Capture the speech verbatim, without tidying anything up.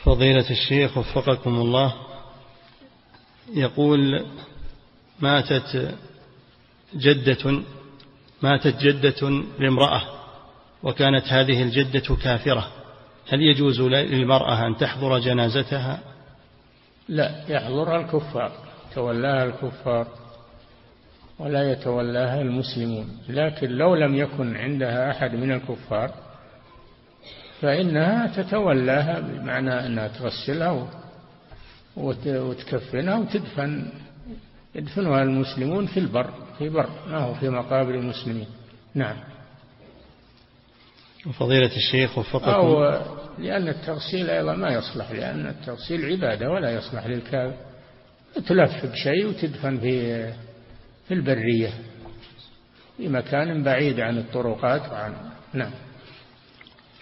فضيلة الشيخ وفقكم الله، يقول ماتت جدة ماتت جدة لامرأة وكانت هذه الجدة كافرة، هل يجوز للمرأة أن تحضر جنازتها؟ لا، يحضرها الكفار، تولاها الكفار ولا يتولاها المسلمون. لكن لو لم يكن عندها أحد من الكفار فإنها تتولاها، بمعنى أنها تغسلها وتكفنها وتدفن، يدفنها المسلمون في البر، في بر ما هو في مقابر المسلمين. نعم. فضيلة الشيخ وفقكم. أو لأن التغسيل أيضا ما يصلح، لأن التغسيل عبادة ولا يصلح للكافر، تلفق شيء وتدفن في في البرية في مكان بعيد عن الطرقات وعن. نعم.